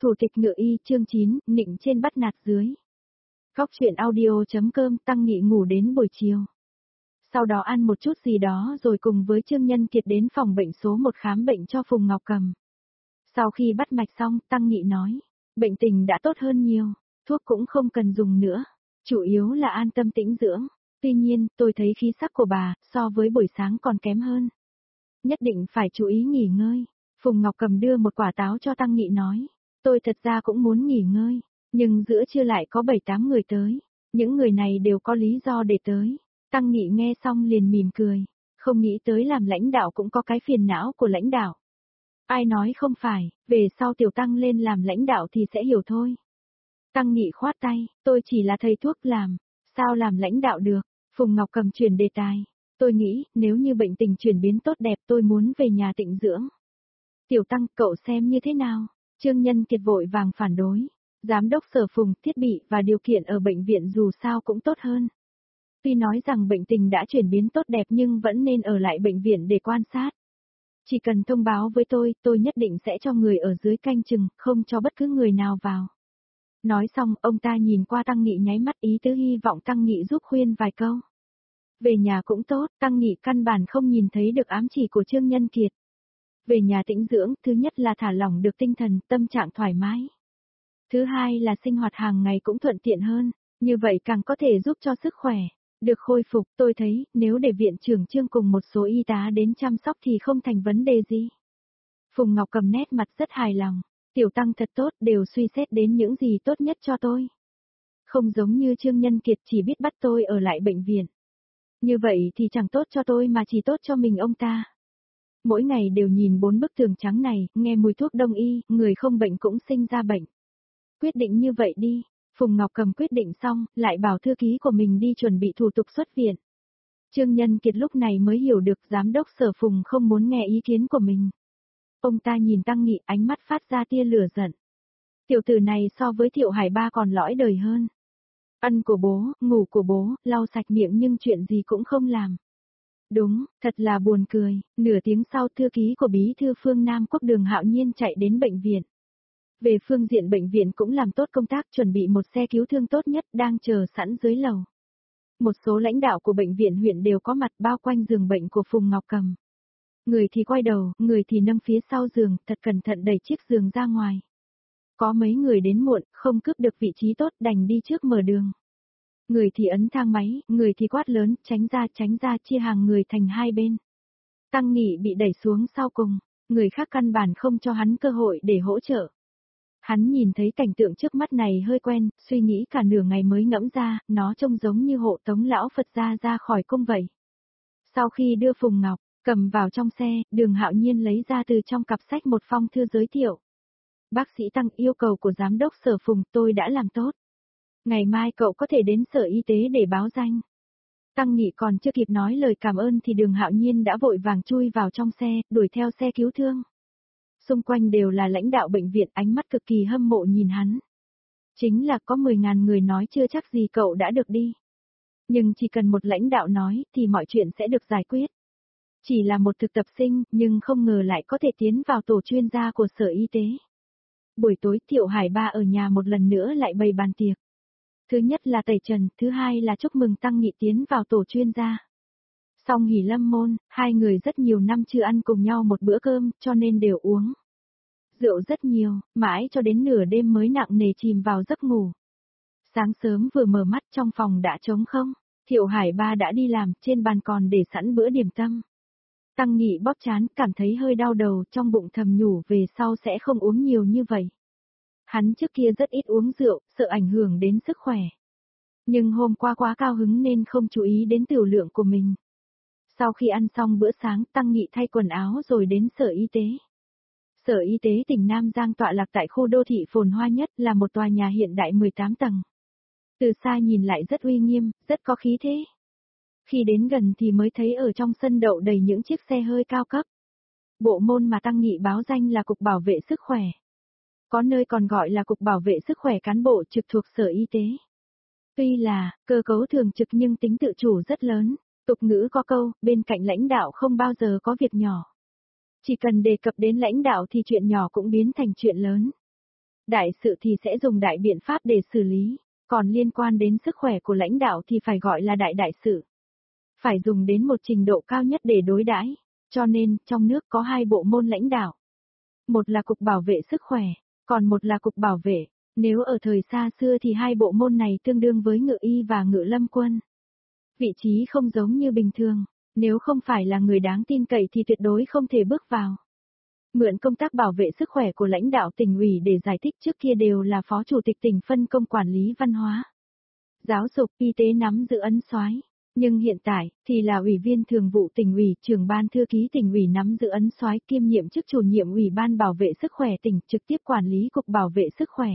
Thủ tịch Ngựa Y chương 9, nịnh trên bắt nạt dưới. Góc truyện audio.com Tăng Nghị ngủ đến buổi chiều. Sau đó ăn một chút gì đó rồi cùng với Trương Nhân Kiệt đến phòng bệnh số 1 khám bệnh cho Phùng Ngọc Cầm. Sau khi bắt mạch xong, Tăng Nghị nói, bệnh tình đã tốt hơn nhiều, thuốc cũng không cần dùng nữa, chủ yếu là an tâm tĩnh dưỡng. Tuy nhiên, tôi thấy khí sắc của bà, so với buổi sáng còn kém hơn. Nhất định phải chú ý nghỉ ngơi. Phùng Ngọc Cầm đưa một quả táo cho Tăng Nghị nói, tôi thật ra cũng muốn nghỉ ngơi, nhưng giữa trưa lại có 7-8 người tới, những người này đều có lý do để tới. Tăng Nghị nghe xong liền mỉm cười, không nghĩ tới làm lãnh đạo cũng có cái phiền não của lãnh đạo. Ai nói không phải, về sau Tiểu Tăng lên làm lãnh đạo thì sẽ hiểu thôi. Tăng Nghị khoát tay, tôi chỉ là thầy thuốc làm, sao làm lãnh đạo được? Phùng Ngọc Cầm chuyển đề tài, tôi nghĩ nếu như bệnh tình chuyển biến tốt đẹp tôi muốn về nhà tịnh dưỡng. Tiểu Tăng, cậu xem như thế nào? Trương Nhân Kiệt vội vàng phản đối. Giám đốc Sở Phùng, thiết bị và điều kiện ở bệnh viện dù sao cũng tốt hơn. Tuy nói rằng bệnh tình đã chuyển biến tốt đẹp nhưng vẫn nên ở lại bệnh viện để quan sát. Chỉ cần thông báo với tôi nhất định sẽ cho người ở dưới canh chừng, không cho bất cứ người nào vào. Nói xong, ông ta nhìn qua Tăng Nghị nháy mắt ý tứ hy vọng Tăng Nghị giúp khuyên vài câu. Về nhà cũng tốt, Tăng Nghị căn bản không nhìn thấy được ám chỉ của Trương Nhân Kiệt. Về nhà tĩnh dưỡng, thứ nhất là thả lỏng được tinh thần, tâm trạng thoải mái. Thứ hai là sinh hoạt hàng ngày cũng thuận tiện hơn, như vậy càng có thể giúp cho sức khỏe được khôi phục. Tôi thấy, nếu để viện trưởng Trương cùng một số y tá đến chăm sóc thì không thành vấn đề gì. Phùng Ngọc Cầm nét mặt rất hài lòng, Tiểu Tăng thật tốt, đều suy xét đến những gì tốt nhất cho tôi. Không giống như Trương Nhân Kiệt chỉ biết bắt tôi ở lại bệnh viện. Như vậy thì chẳng tốt cho tôi mà chỉ tốt cho mình ông ta. Mỗi ngày đều nhìn 4 bức tường trắng này, nghe mùi thuốc đông y, người không bệnh cũng sinh ra bệnh. Quyết định như vậy đi. Phùng Ngọc Cầm quyết định xong, lại bảo thư ký của mình đi chuẩn bị thủ tục xuất viện. Trương Nhân Kiệt lúc này mới hiểu được giám đốc Sở Phùng không muốn nghe ý kiến của mình. Ông ta nhìn Tăng Nghị, ánh mắt phát ra tia lửa giận. Tiểu tử này so với Thiệu Hải Ba còn lõi đời hơn. Ăn của bố, ngủ của bố, lau sạch miệng nhưng chuyện gì cũng không làm. Đúng, thật là buồn cười. Nửa tiếng sau, thư ký của bí thư Phương Nam Quốc Đường Hạo Nhiên chạy đến bệnh viện. Về phương diện bệnh viện cũng làm tốt công tác chuẩn bị một xe cứu thương tốt nhất đang chờ sẵn dưới lầu. Một số lãnh đạo của bệnh viện huyện đều có mặt bao quanh giường bệnh của Phùng Ngọc Cầm. Người thì quay đầu, người thì nâng phía sau giường, thật cẩn thận đẩy chiếc giường ra ngoài. Có mấy người đến muộn, không cướp được vị trí tốt đành đi trước mở đường. Người thì ấn thang máy, người thì quát lớn, tránh ra chia hàng người thành hai bên. Tăng Nghị bị đẩy xuống sau cùng, người khác căn bản không cho hắn cơ hội để hỗ trợ. Hắn nhìn thấy cảnh tượng trước mắt này hơi quen, suy nghĩ cả nửa ngày mới ngẫm ra, nó trông giống như hộ tống lão Phật ra khỏi cung vậy. Sau khi đưa Phùng Ngọc Cầm vào trong xe, Đường Hạo Nhiên lấy ra từ trong cặp sách một phong thư giới thiệu. Bác sĩ Tăng, yêu cầu của giám đốc Sở Phùng tôi đã làm tốt. Ngày mai cậu có thể đến sở y tế để báo danh. Tăng Nghị còn chưa kịp nói lời cảm ơn thì Đường Hạo Nhiên đã vội vàng chui vào trong xe, đuổi theo xe cứu thương. Xung quanh đều là lãnh đạo bệnh viện, ánh mắt cực kỳ hâm mộ nhìn hắn. Chính là có 10.000 người nói chưa chắc gì cậu đã được đi. Nhưng chỉ cần một lãnh đạo nói thì mọi chuyện sẽ được giải quyết. Chỉ là một thực tập sinh, nhưng không ngờ lại có thể tiến vào tổ chuyên gia của sở y tế. Buổi tối Thiệu Hải Ba ở nhà một lần nữa lại bày bàn tiệc. Thứ nhất là tẩy trần, thứ hai là chúc mừng Tăng Nghị tiến vào tổ chuyên gia. Song hỷ lâm môn, hai người rất nhiều năm chưa ăn cùng nhau một bữa cơm, cho nên đều uống rượu rất nhiều, mãi cho đến nửa đêm mới nặng nề chìm vào giấc ngủ. Sáng sớm vừa mở mắt trong phòng đã trống không, Thiệu Hải Ba đã đi làm, trên bàn còn để sẵn bữa điểm tâm. Tăng Nghị bóp trán, cảm thấy hơi đau đầu, trong bụng thầm nhủ về sau sẽ không uống nhiều như vậy. Hắn trước kia rất ít uống rượu, sợ ảnh hưởng đến sức khỏe. Nhưng hôm qua quá cao hứng nên không chú ý đến tiểu lượng của mình. Sau khi ăn xong bữa sáng, Tăng Nghị thay quần áo rồi đến sở y tế. Sở y tế tỉnh Nam Giang tọa lạc tại khu đô thị phồn hoa nhất, là một tòa nhà hiện đại 18 tầng. Từ xa nhìn lại rất uy nghiêm, rất có khí thế. Khi đến gần thì mới thấy ở trong sân đậu đầy những chiếc xe hơi cao cấp. Bộ môn mà Tăng Nghị báo danh là Cục Bảo vệ Sức khỏe. Có nơi còn gọi là Cục Bảo vệ Sức khỏe cán bộ trực thuộc Sở Y tế. Tuy là cơ cấu thường trực nhưng tính tự chủ rất lớn. Tục ngữ có câu, bên cạnh lãnh đạo không bao giờ có việc nhỏ. Chỉ cần đề cập đến lãnh đạo thì chuyện nhỏ cũng biến thành chuyện lớn. Đại sự thì sẽ dùng đại biện pháp để xử lý, còn liên quan đến sức khỏe của lãnh đạo thì phải gọi là đại sự. Phải dùng đến một trình độ cao nhất để đối đãi, cho nên trong nước có hai bộ môn lãnh đạo. Một là Cục Bảo vệ Sức khỏe, còn một là Cục Bảo vệ. Nếu ở thời xa xưa thì hai bộ môn này tương đương với Ngự y và Ngự lâm quân. Vị trí không giống như bình thường, nếu không phải là người đáng tin cậy thì tuyệt đối không thể bước vào. Mượn công tác bảo vệ sức khỏe của lãnh đạo tỉnh ủy để giải thích trước kia đều là phó chủ tịch tỉnh phân công quản lý văn hóa. Giáo dục, y tế nắm giữ ấn soái. Nhưng hiện tại, thì là ủy viên thường vụ tỉnh ủy, trưởng ban thư ký tỉnh ủy nắm giữ ấn soái kiêm nhiệm chức chủ nhiệm ủy ban bảo vệ sức khỏe tỉnh trực tiếp quản lý cục bảo vệ sức khỏe.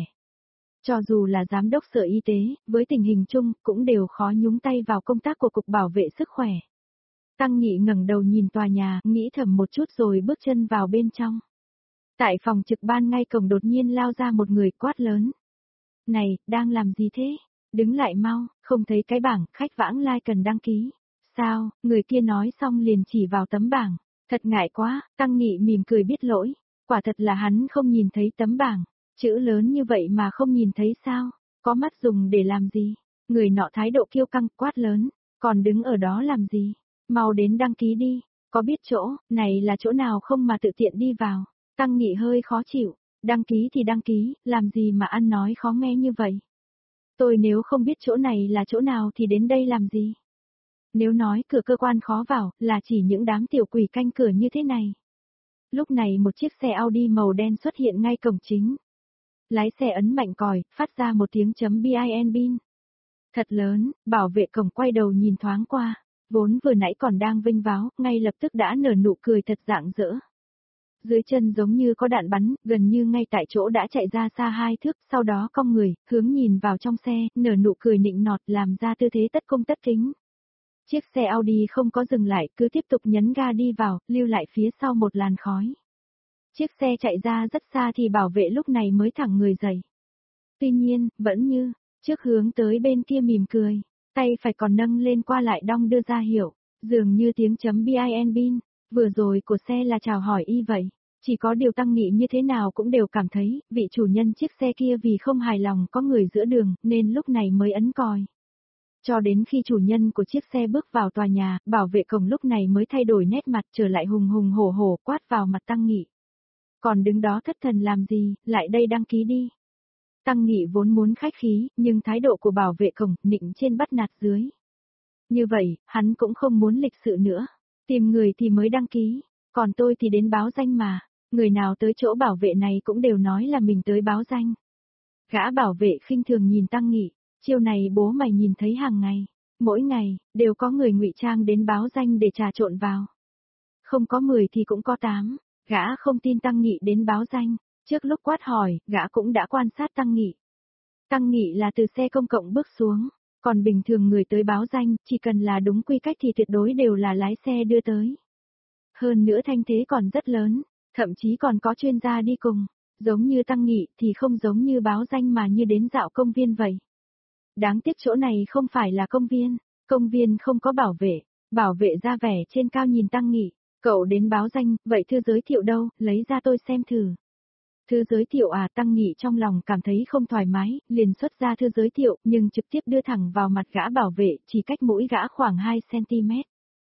Cho dù là giám đốc sở y tế, với tình hình chung, cũng đều khó nhúng tay vào công tác của cục bảo vệ sức khỏe. Tăng Nghị ngẩng đầu nhìn tòa nhà, nghĩ thầm một chút rồi bước chân vào bên trong. Tại phòng trực ban ngay cổng đột nhiên lao ra một người quát lớn. Này, đang làm gì thế? Đứng lại mau, không thấy cái bảng, khách vãng lai cần đăng ký. Sao, người kia nói xong liền chỉ vào tấm bảng. Thật ngại quá, Tăng Nghị mỉm cười biết lỗi. Quả thật là hắn không nhìn thấy tấm bảng. Chữ lớn như vậy mà không nhìn thấy sao? Có mắt dùng để làm gì? Người nọ thái độ kiêu căng quát lớn. Còn đứng ở đó làm gì? Mau đến đăng ký đi. Có biết chỗ, này là chỗ nào không mà tự tiện đi vào? Tăng Nghị hơi khó chịu. Đăng ký thì đăng ký, làm gì mà ăn nói khó nghe như vậy? Tôi nếu không biết chỗ này là chỗ nào thì đến đây làm gì? Nếu nói cửa cơ quan khó vào, là chỉ những đám tiểu quỷ canh cửa như thế này. Lúc này một chiếc xe Audi màu đen xuất hiện ngay cổng chính. Lái xe ấn mạnh còi, phát ra một tiếng chấm bin bin. Thật lớn, bảo vệ cổng quay đầu nhìn thoáng qua, vốn vừa nãy còn đang vinh váo, ngay lập tức đã nở nụ cười thật rạng rỡ. Dưới chân giống như có đạn bắn, gần như ngay tại chỗ đã chạy ra xa 2 thước, sau đó cong người, hướng nhìn vào trong xe, nở nụ cười nịnh nọt làm ra tư thế tất cung tất kính. Chiếc xe Audi không có dừng lại, cứ tiếp tục nhấn ga đi vào, lưu lại phía sau một làn khói. Chiếc xe chạy ra rất xa thì bảo vệ lúc này mới thẳng người dậy. Tuy nhiên, vẫn như, trước hướng tới bên kia mỉm cười, tay phải còn nâng lên qua lại đong đưa ra hiệu, dường như tiếng chấm bin bin. Vừa rồi của xe là chào hỏi y vậy, chỉ có điều Tăng Nghị như thế nào cũng đều cảm thấy, vị chủ nhân chiếc xe kia vì không hài lòng có người giữa đường, nên lúc này mới ấn còi. Cho đến khi chủ nhân của chiếc xe bước vào tòa nhà, bảo vệ cổng lúc này mới thay đổi nét mặt trở lại hùng hùng hổ hổ quát vào mặt Tăng Nghị. Còn đứng đó thất thần làm gì, lại đây đăng ký đi. Tăng Nghị vốn muốn khách khí, nhưng thái độ của bảo vệ cổng, nịnh trên bắt nạt dưới. Như vậy, hắn cũng không muốn lịch sự nữa. Tìm người thì mới đăng ký, còn tôi thì đến báo danh mà, người nào tới chỗ bảo vệ này cũng đều nói là mình tới báo danh. Gã bảo vệ khinh thường nhìn Tăng Nghị, chiêu này bố mày nhìn thấy hàng ngày, mỗi ngày, đều có người ngụy trang đến báo danh để trà trộn vào. Không có 10 thì cũng có 8, gã không tin Tăng Nghị đến báo danh, trước lúc quát hỏi, gã cũng đã quan sát Tăng Nghị. Tăng Nghị là từ xe công cộng bước xuống. Còn bình thường người tới báo danh, chỉ cần là đúng quy cách thì tuyệt đối đều là lái xe đưa tới. Hơn nữa thanh thế còn rất lớn, thậm chí còn có chuyên gia đi cùng, giống như Tăng Nghị thì không giống như báo danh mà như đến dạo công viên vậy. Đáng tiếc chỗ này không phải là công viên không có bảo vệ ra vẻ trên cao nhìn Tăng Nghị, cậu đến báo danh, vậy thư giới thiệu đâu, lấy ra tôi xem thử. Thư giới thiệu à? Tăng Nghị trong lòng cảm thấy không thoải mái, liền xuất ra thư giới thiệu, nhưng trực tiếp đưa thẳng vào mặt gã bảo vệ, chỉ cách mũi gã khoảng 2 cm.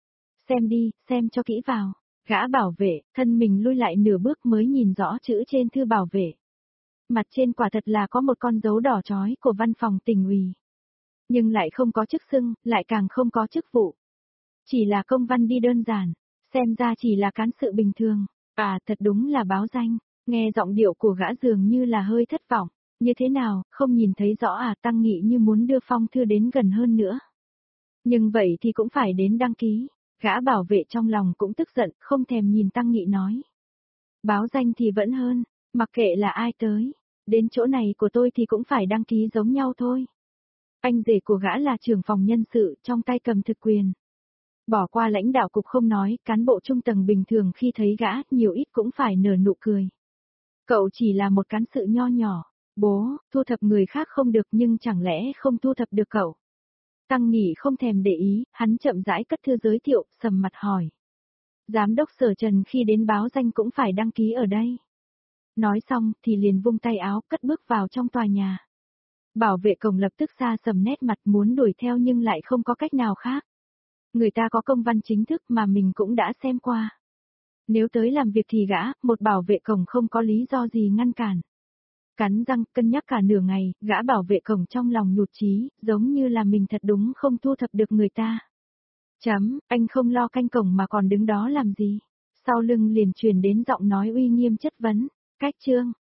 Xem đi, xem cho kỹ vào. Gã bảo vệ, thân mình lui lại nửa bước mới nhìn rõ chữ trên thư bảo vệ. Mặt trên quả thật là có một con dấu đỏ chói của văn phòng tỉnh ủy. Nhưng lại không có chức xưng, lại càng không có chức vụ. Chỉ là công văn đi đơn giản, xem ra chỉ là cán sự bình thường. À, thật đúng là báo danh. Nghe giọng điệu của gã dường như là hơi thất vọng, như thế nào, không nhìn thấy rõ à? Tăng Nghị như muốn đưa phong thư đến gần hơn nữa. Nhưng vậy thì cũng phải đến đăng ký, gã bảo vệ trong lòng cũng tức giận, không thèm nhìn Tăng Nghị nói. Báo danh thì vẫn hơn, mặc kệ là ai tới, đến chỗ này của tôi thì cũng phải đăng ký giống nhau thôi. Anh rể của gã là trưởng phòng nhân sự, trong tay cầm thực quyền. Bỏ qua lãnh đạo cục không nói, cán bộ trung tầng bình thường khi thấy gã, nhiều ít cũng phải nở nụ cười. Cậu chỉ là một cán sự nho nhỏ, bố, thu thập người khác không được nhưng chẳng lẽ không thu thập được cậu. Tăng Nghị không thèm để ý, hắn chậm rãi cất thư giới thiệu, sầm mặt hỏi. Giám đốc Sở Trần khi đến báo danh cũng phải đăng ký ở đây. Nói xong thì liền vung tay áo cất bước vào trong tòa nhà. Bảo vệ cổng lập tức xa sầm nét mặt muốn đuổi theo nhưng lại không có cách nào khác. Người ta có công văn chính thức mà mình cũng đã xem qua. Nếu tới làm việc thì gã, một bảo vệ cổng không có lý do gì ngăn cản. Cắn răng, cân nhắc cả nửa ngày, gã bảo vệ cổng trong lòng nhụt chí, giống như là mình thật đúng không thu thập được người ta. Anh không lo canh cổng mà còn đứng đó làm gì? Sau lưng liền truyền đến giọng nói uy nghiêm chất vấn. Cách Trương,